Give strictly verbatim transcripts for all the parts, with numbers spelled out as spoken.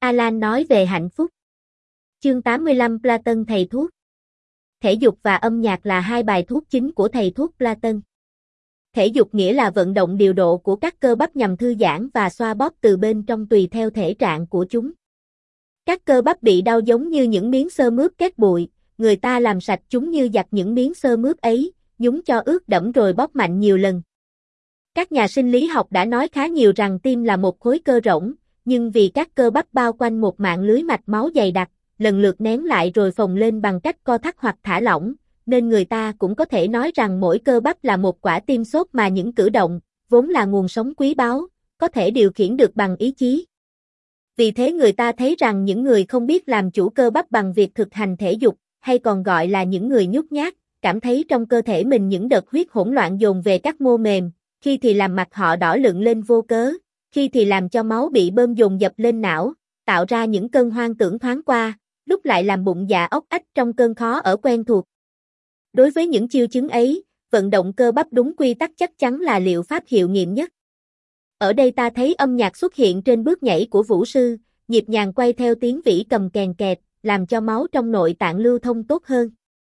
Alan nói về hạnh phúc. Chương tám mươi lăm Platon thầy thuốc. Thể dục và âm nhạc là hai bài thuốc chính của thầy thuốc Platon. Thể dục nghĩa là vận động điều độ của các cơ bắp nhằm thư giãn và xoa bóp từ bên trong tùy theo thể trạng của chúng. Các cơ bắp bị đau giống như những miếng xơ mướp kết bụi, người ta làm sạch chúng như giặt những miếng xơ mướp ấy, nhúng cho ướt đẫm rồi bóp mạnh nhiều lần. Các nhà sinh lý học đã nói khá nhiều rằng tim là một khối cơ rỗng, nhưng vì các cơ bắp bao quanh một mạng lưới mạch máu dày đặc, lần lượt nén lại rồi phồng lên bằng cách co thắt hoặc thả lỏng, nên người ta cũng có thể nói rằng mỗi cơ bắp là một quả tim xốp mà những cử động, vốn là nguồn sống quý báu, có thể điều khiển được bằng ý chí. Vì thế người ta thấy rằng những người không biết làm chủ cơ bắp bằng việc thực hành thể dục, hay còn gọi là những người nhút nhát, cảm thấy trong cơ thể mình những đợt huyết hỗn loạn dồn về các mô mềm, khi thì làm mặt họ đỏ lựng lên vô cớ, khi thì làm cho máu bị bơm dồn dập lên não, tạo ra những cơn hoang tưởng thoáng qua, lúc lại làm bụng dạ óc ách trong cơn khó ở quen thuộc. Đối với những chiêu chứng ấy, vận động cơ bắp đúng quy tắc chắc chắn là liệu pháp hiệu nghiệm nhất. Ở đây ta thấy âm nhạc xuất hiện trên bước nhảy của vũ sư, nhịp nhàng quay theo tiếng vĩ cầm kèn kẹt, làm cho máu trong nội tạng lưu thông tốt hơn.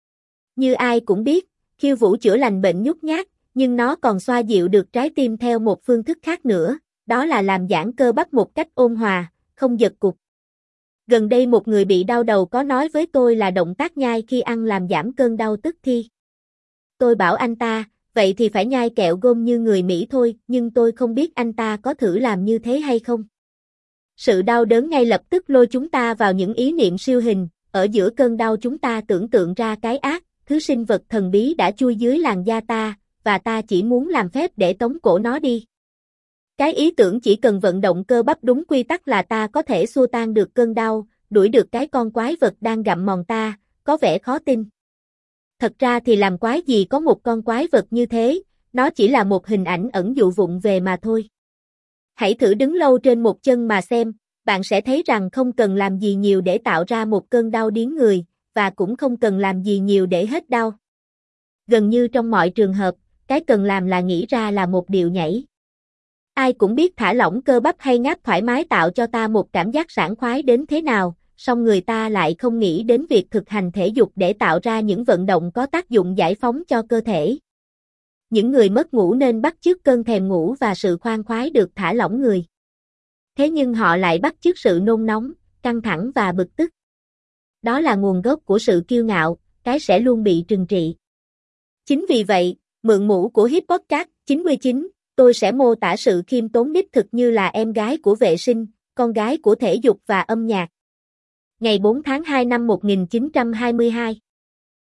Như ai cũng biết, khiêu vũ chữa lành bệnh nhút nhát, nhưng nó còn xoa dịu được trái tim theo một phương thức khác nữa, đó là làm giãn cơ bắp một cách ôn hòa, không giật cục. Gần đây một người bị đau đầu có nói với tôi là động tác nhai khi ăn làm giảm cơn đau tức thì. Tôi bảo anh ta, vậy thì phải nhai kẹo gôm như người Mỹ thôi, nhưng tôi không biết anh ta có thử làm như thế hay không. Sự đau đớn ngay lập tức lôi chúng ta vào những ý niệm siêu hình, ở giữa cơn đau chúng ta tưởng tượng ra cái ác, thứ sinh vật thần bí đã chui dưới làn da ta, và ta chỉ muốn làm phép để tống cổ nó đi. Cái ý tưởng chỉ cần vận động cơ bắp đúng quy tắc là ta có thể xua tan được cơn đau, đuổi được cái con quái vật đang gặm mòn ta, có vẻ khó tin. Thật ra thì làm quái gì có một con quái vật như thế, nó chỉ là một hình ảnh ẩn dụ vụng về mà thôi. Hãy thử đứng lâu trên một chân mà xem, bạn sẽ thấy rằng không cần làm gì nhiều để tạo ra một cơn đau điếng người, và cũng không cần làm gì nhiều để hết đau. Gần như trong mọi trường hợp, cái cần làm là nghĩ ra là một điệu nhảy. Ai cũng biết thả lỏng cơ bắp hay ngáp thoải mái tạo cho ta một cảm giác sảng khoái đến thế nào, song người ta lại không nghĩ đến việc thực hành thể dục để tạo ra những vận động có tác dụng giải phóng cho cơ thể. Những người mất ngủ nên bắt chước cơn thèm ngủ và sự khoan khoái được thả lỏng người. Thế nhưng họ lại bắt chước sự nôn nóng, căng thẳng và bực tức. Đó là nguồn gốc của sự kiêu ngạo, cái sẽ luôn bị trừng trị. Chính vì vậy, mượn mũ của Hip Podcast chín mươi chín, tôi sẽ mô tả sự khiêm tốn đích thực như là em gái của vệ sinh, con gái của thể dục và âm nhạc. Ngày bốn tháng hai năm một nghìn chín trăm hai mươi hai